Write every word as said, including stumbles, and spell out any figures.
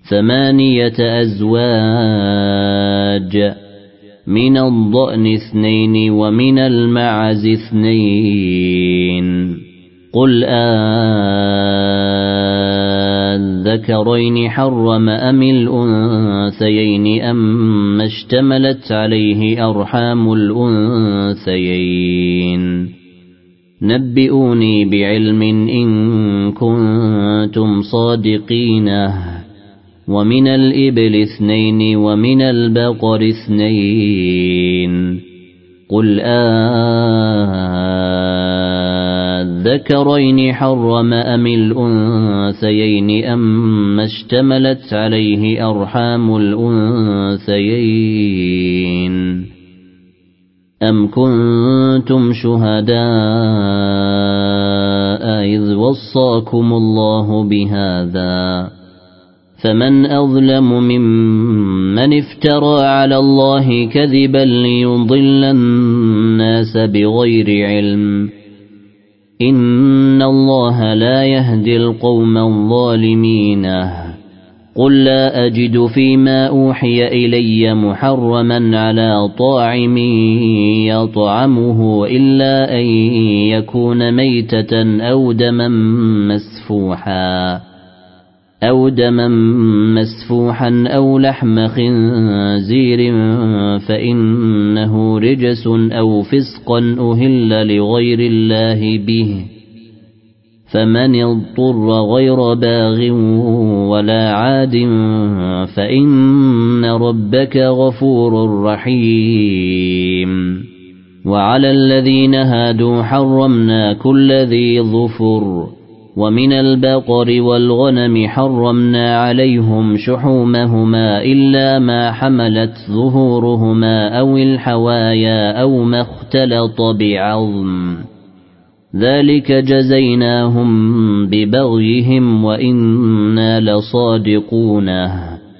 ثمانية أزواج من الضأن اثنين ومن المعز اثنين قل أذكرين حرم أم الأنثيين أم اشتملت عليه أرحام الأنثيين نبئوني بعلم إن كنتم صادقين ومن الإبل اثنين ومن البقر اثنين قل أذكرين حرم أم الأنثيين أم اشتملت عليه أرحام الأنثيين أم كنتم شهداء إذ وصاكم الله بهذا فمن أظلم ممن افترى على الله كذبا ليضل الناس بغير علم إن الله لا يهدي القوم الظالمين قل لا أجد فيما أوحي إلي محرما على طاعم يطعمه إلا أن يكون ميتة أو دما مسفوحا أو دما مسفوحا أو لحم خنزير فإنه رجس أو فسقا أهل لغير الله به فمن اضطر غير باغ ولا عاد فإن ربك غفور رحيم وعلى الذين هادوا حرمنا كل ذي ظفر ومن البقر والغنم حرمنا عليهم شحومهما إلا ما حملت ظهورهما أو الحوايا أو ما اختلط بعظم ذلك جزيناهم ببغيهم وإنا لصادقون